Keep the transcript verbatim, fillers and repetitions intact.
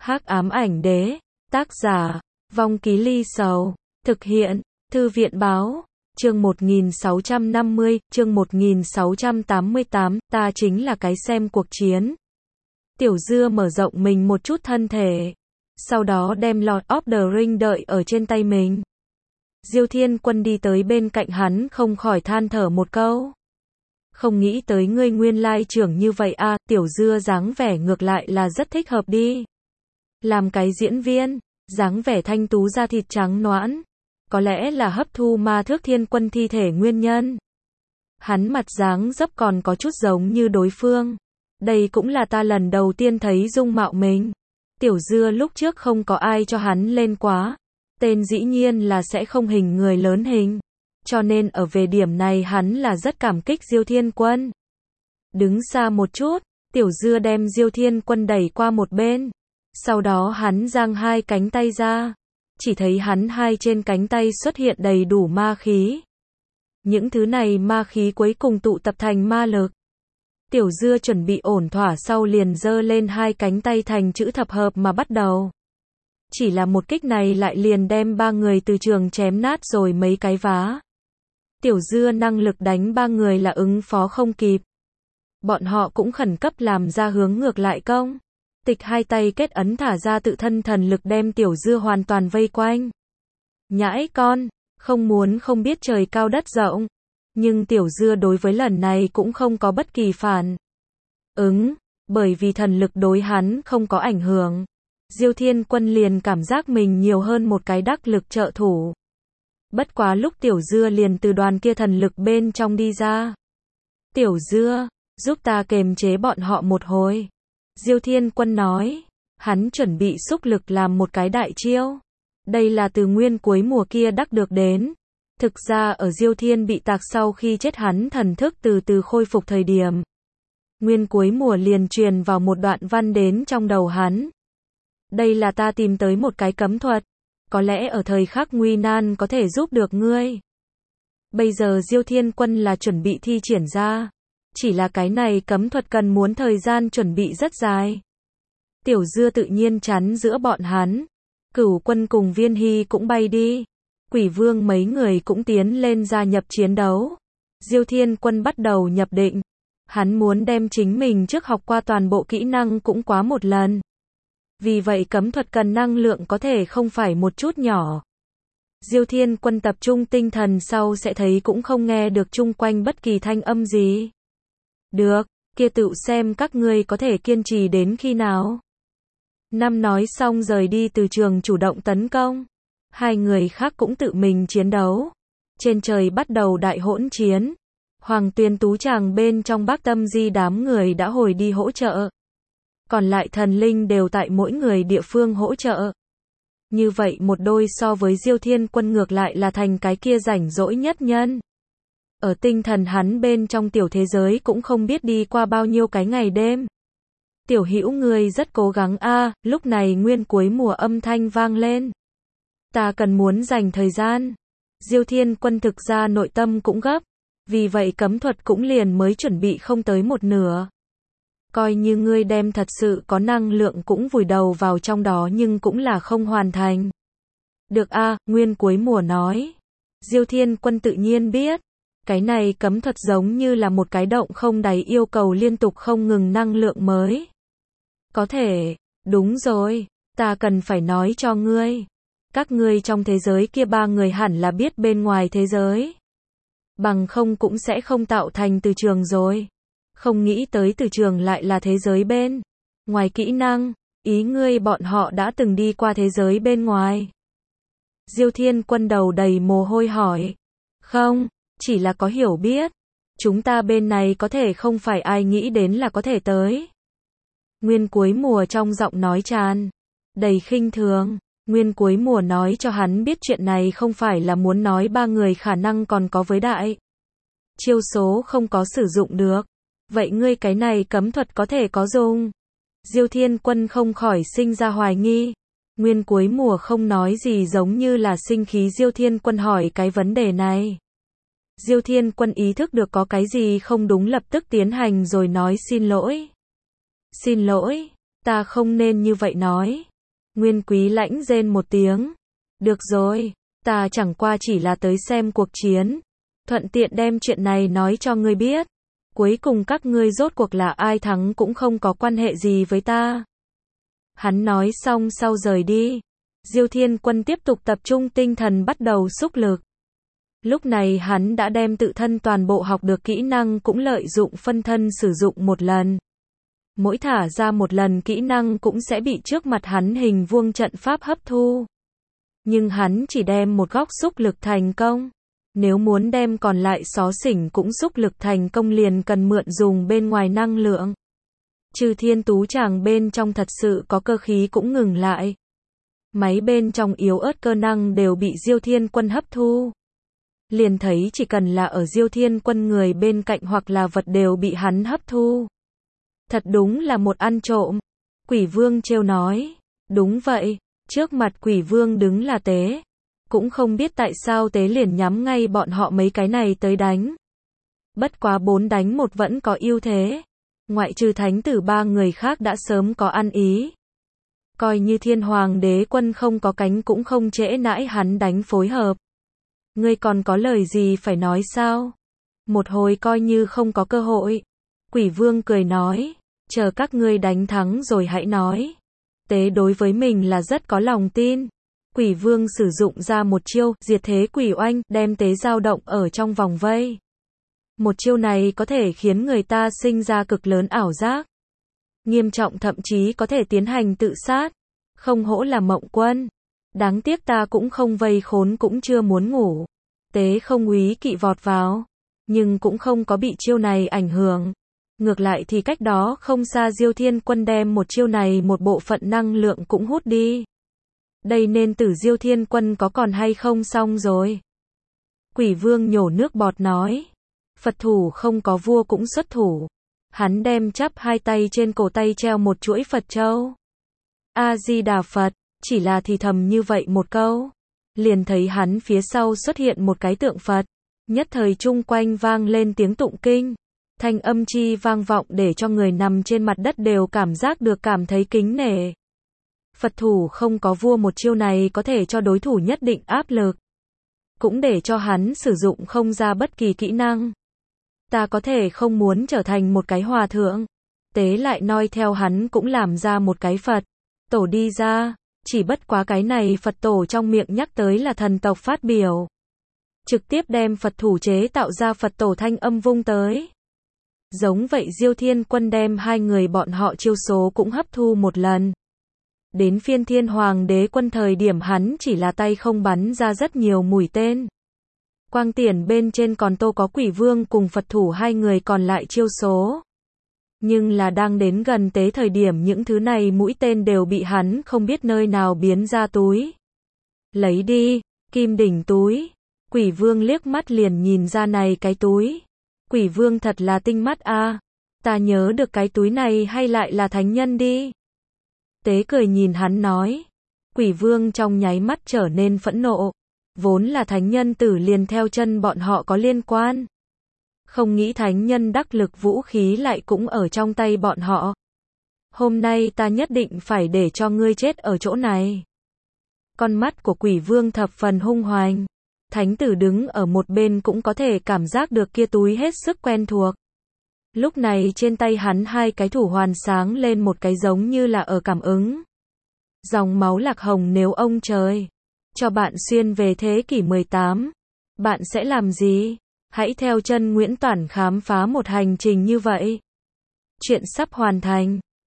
Hắc ám ảnh đế, tác giả, Vong Ký Ly Sầu, thực hiện, Thư viện báo, chương một nghìn sáu trăm năm mươi, chương một nghìn sáu trăm tám mươi tám, ta chính là cái xem cuộc chiến. Tiểu Dưa mở rộng mình một chút thân thể, sau đó đem Lord of the Ring đợi ở trên tay mình. Diêu Thiên Quân đi tới bên cạnh hắn không khỏi than thở một câu. Không nghĩ tới ngươi nguyên lai trưởng như vậy a, Tiểu Dưa dáng vẻ ngược lại là rất thích hợp đi. Làm cái diễn viên, dáng vẻ thanh tú da thịt trắng nõn, có lẽ là hấp thu ma thước thiên quân thi thể nguyên nhân. Hắn mặt dáng dấp còn có chút giống như đối phương. Đây cũng là ta lần đầu tiên thấy dung mạo mình. Tiểu Dưa lúc trước không có ai cho hắn lên quá. Tên dĩ nhiên là sẽ không hình người lớn hình. Cho nên ở về điểm này hắn là rất cảm kích Diêu Thiên Quân. Đứng xa một chút, Tiểu Dưa đem Diêu Thiên Quân đẩy qua một bên. Sau đó hắn giang hai cánh tay ra. Chỉ thấy hắn hai trên cánh tay xuất hiện đầy đủ ma khí. Những thứ này ma khí cuối cùng tụ tập thành ma lực. Tiểu Dưa chuẩn bị ổn thỏa sau liền giơ lên hai cánh tay thành chữ thập hợp mà bắt đầu. Chỉ là một kích này lại liền đem ba người từ trường chém nát rồi mấy cái vá. Tiểu Dưa năng lực đánh ba người là ứng phó không kịp. Bọn họ cũng khẩn cấp làm ra hướng ngược lại công. Tịch hai tay kết ấn thả ra tự thân thần lực đem Tiểu Dưa hoàn toàn vây quanh. Nhãi con, không muốn không biết trời cao đất rộng. Nhưng Tiểu Dưa đối với lần này cũng không có bất kỳ phản ứng, bởi vì thần lực đối hắn không có ảnh hưởng. Diêu Thiên Quân liền cảm giác mình nhiều hơn một cái đắc lực trợ thủ. Bất quá lúc Tiểu Dưa liền từ đoàn kia thần lực bên trong đi ra. Tiểu Dưa, giúp ta kềm chế bọn họ một hồi. Diêu Thiên Quân nói, hắn chuẩn bị xúc lực làm một cái đại chiêu. Đây là từ nguyên cuối mùa kia đắc được đến. Thực ra ở Diêu Thiên bị tạc sau khi chết hắn thần thức từ từ khôi phục thời điểm. Nguyên cuối mùa liền truyền vào một đoạn văn đến trong đầu hắn. Đây là ta tìm tới một cái cấm thuật. Có lẽ ở thời khắc nguy nan có thể giúp được ngươi. Bây giờ Diêu Thiên Quân là chuẩn bị thi triển ra. Chỉ là cái này cấm thuật cần muốn thời gian chuẩn bị rất dài. Tiểu Dưa tự nhiên chắn giữa bọn hắn. Cửu Quân cùng Viên Hy cũng bay đi. Quỷ Vương mấy người cũng tiến lên gia nhập chiến đấu. Diêu Thiên Quân bắt đầu nhập định. Hắn muốn đem chính mình trước học qua toàn bộ kỹ năng cũng quá một lần. Vì vậy cấm thuật cần năng lượng có thể không phải một chút nhỏ. Diêu Thiên Quân tập trung tinh thần sau sẽ thấy cũng không nghe được chung quanh bất kỳ thanh âm gì. Được, kia tự xem các ngươi có thể kiên trì đến khi nào. Năm nói xong rời đi từ trường chủ động tấn công. Hai người khác cũng tự mình chiến đấu. Trên trời bắt đầu đại hỗn chiến. Hoàng Tuyên Tú Tràng bên trong Bác Tâm Di đám người đã hồi đi hỗ trợ. Còn lại thần linh đều tại mỗi người địa phương hỗ trợ. Như vậy một đôi so với Diêu Thiên Quân ngược lại là thành cái kia rảnh rỗi nhất nhân. Ở tinh thần hắn bên trong tiểu thế giới cũng không biết đi qua bao nhiêu cái ngày đêm. Tiểu Hữu ngươi rất cố gắng a, lúc này nguyên cuối mùa âm thanh vang lên. Ta cần muốn dành thời gian. Diêu Thiên Quân thực ra nội tâm cũng gấp. Vì vậy cấm thuật cũng liền mới chuẩn bị không tới một nửa. Coi như ngươi đem thật sự có năng lượng cũng vùi đầu vào trong đó nhưng cũng là không hoàn thành. Được a, nguyên cuối mùa nói. Diêu Thiên Quân tự nhiên biết. Cái này cấm thuật giống như là một cái động không đáy yêu cầu liên tục không ngừng năng lượng mới. Có thể, đúng rồi, ta cần phải nói cho ngươi. Các ngươi trong thế giới kia ba người hẳn là biết bên ngoài thế giới. Bằng không cũng sẽ không tạo thành từ trường rồi. Không nghĩ tới từ trường lại là thế giới bên ngoài kỹ năng, ý ngươi bọn họ đã từng đi qua thế giới bên ngoài. Diêu Thiên Quân đầu đầy mồ hôi hỏi. Không, chỉ là có hiểu biết. Chúng ta bên này có thể không phải ai nghĩ đến là có thể tới. Nguyên cuối mùa trong giọng nói tràn đầy khinh thường. Nguyên cuối mùa nói cho hắn biết chuyện này không phải là muốn nói ba người khả năng còn có với đại chiêu số không có sử dụng được. Vậy ngươi cái này cấm thuật có thể có dùng. Diêu Thiên Quân không khỏi sinh ra hoài nghi. Nguyên cuối mùa không nói gì giống như là sinh khí Diêu Thiên Quân hỏi cái vấn đề này. Diêu Thiên Quân ý thức được có cái gì không đúng lập tức tiến hành rồi nói xin lỗi. Xin lỗi, ta không nên như vậy nói. Nguyên Quý lãnh rên một tiếng. Được rồi, ta chẳng qua chỉ là tới xem cuộc chiến. Thuận tiện đem chuyện này nói cho ngươi biết. Cuối cùng các ngươi rốt cuộc là ai thắng cũng không có quan hệ gì với ta. Hắn nói xong sau rời đi. Diêu Thiên Quân tiếp tục tập trung tinh thần bắt đầu xúc lực. Lúc này hắn đã đem tự thân toàn bộ học được kỹ năng cũng lợi dụng phân thân sử dụng một lần. Mỗi thả ra một lần kỹ năng cũng sẽ bị trước mặt hắn hình vuông trận pháp hấp thu. Nhưng hắn chỉ đem một góc xúc lực thành công. Nếu muốn đem còn lại xó xỉnh cũng xúc lực thành công liền cần mượn dùng bên ngoài năng lượng. Trừ Thiên Tú chàng bên trong thật sự có cơ khí cũng ngừng lại. Máy bên trong yếu ớt cơ năng đều bị Diêu Thiên Quân hấp thu. Liền thấy chỉ cần là ở Diêu Thiên Quân người bên cạnh hoặc là vật đều bị hắn hấp thu. Thật đúng là một ăn trộm. Quỷ Vương trêu nói. Đúng vậy, trước mặt Quỷ Vương đứng là Tế. Cũng không biết tại sao Tế liền nhắm ngay bọn họ mấy cái này tới đánh. Bất quá bốn đánh một vẫn có ưu thế. Ngoại trừ thánh tử ba người khác đã sớm có ăn ý. Coi như Thiên Hoàng Đế Quân không có cánh cũng không trễ nãi hắn đánh phối hợp. Ngươi còn có lời gì phải nói sao? Một hồi coi như không có cơ hội. Quỷ Vương cười nói, chờ các ngươi đánh thắng rồi hãy nói. Tế đối với mình là rất có lòng tin. Quỷ Vương sử dụng ra một chiêu, diệt thế quỷ oanh, đem Tế dao động ở trong vòng vây. Một chiêu này có thể khiến người ta sinh ra cực lớn ảo giác. Nghiêm trọng thậm chí có thể tiến hành tự sát. Không hổ là Mộng Quân. Đáng tiếc ta cũng không vây khốn cũng chưa muốn ngủ. Tế không úy kỵ vọt vào. Nhưng cũng không có bị chiêu này ảnh hưởng. Ngược lại thì cách đó không xa Diêu Thiên Quân đem một chiêu này một bộ phận năng lượng cũng hút đi. Đây nên tử Diêu Thiên Quân có còn hay không xong rồi. Quỷ Vương nhổ nước bọt nói. Phật thủ không có vua cũng xuất thủ. Hắn đem chắp hai tay trên cổ tay treo một chuỗi Phật châu. A-di-đà Phật, chỉ là thì thầm như vậy một câu. Liền thấy hắn phía sau xuất hiện một cái tượng Phật. Nhất thời chung quanh vang lên tiếng tụng kinh. Thanh âm chi vang vọng để cho người nằm trên mặt đất đều cảm giác được cảm thấy kính nể. Phật thủ không có vua một chiêu này có thể cho đối thủ nhất định áp lực. Cũng để cho hắn sử dụng không ra bất kỳ kỹ năng. Ta có thể không muốn trở thành một cái hòa thượng. Tế lại noi theo hắn cũng làm ra một cái Phật tổ đi ra. Chỉ bất quá cái này Phật tổ trong miệng nhắc tới là thần tộc phát biểu. Trực tiếp đem Phật thủ chế tạo ra Phật tổ thanh âm vung tới. Giống vậy Diêu Thiên Quân đem hai người bọn họ chiêu số cũng hấp thu một lần. Đến phiên Thiên Hoàng Đế Quân thời điểm hắn chỉ là tay không bắn ra rất nhiều mũi tên. Quang tiền bên trên còn tô có Quỷ Vương cùng Phật thủ hai người còn lại chiêu số. Nhưng là đang đến gần Tế thời điểm những thứ này mũi tên đều bị hắn không biết nơi nào biến ra túi. Lấy đi, kim đỉnh túi. Quỷ Vương liếc mắt liền nhìn ra này cái túi. Quỷ Vương thật là tinh mắt a. À. Ta nhớ được cái túi này hay lại là thánh nhân đi. Tế cười nhìn hắn nói. Quỷ Vương trong nháy mắt trở nên phẫn nộ. Vốn là thánh nhân tử liền theo chân bọn họ có liên quan. Không nghĩ thánh nhân đắc lực vũ khí lại cũng ở trong tay bọn họ. Hôm nay ta nhất định phải để cho ngươi chết ở chỗ này. Con mắt của Quỷ Vương thập phần hung hoành. Thánh tử đứng ở một bên cũng có thể cảm giác được kia túi hết sức quen thuộc. Lúc này trên tay hắn hai cái thủ hoàn sáng lên một cái giống như là ở cảm ứng. Dòng máu lạc hồng nếu ông trời cho bạn xuyên về thế kỷ mười tám, bạn sẽ làm gì? Hãy theo chân Nguyễn Toản khám phá một hành trình như vậy. Chuyện sắp hoàn thành.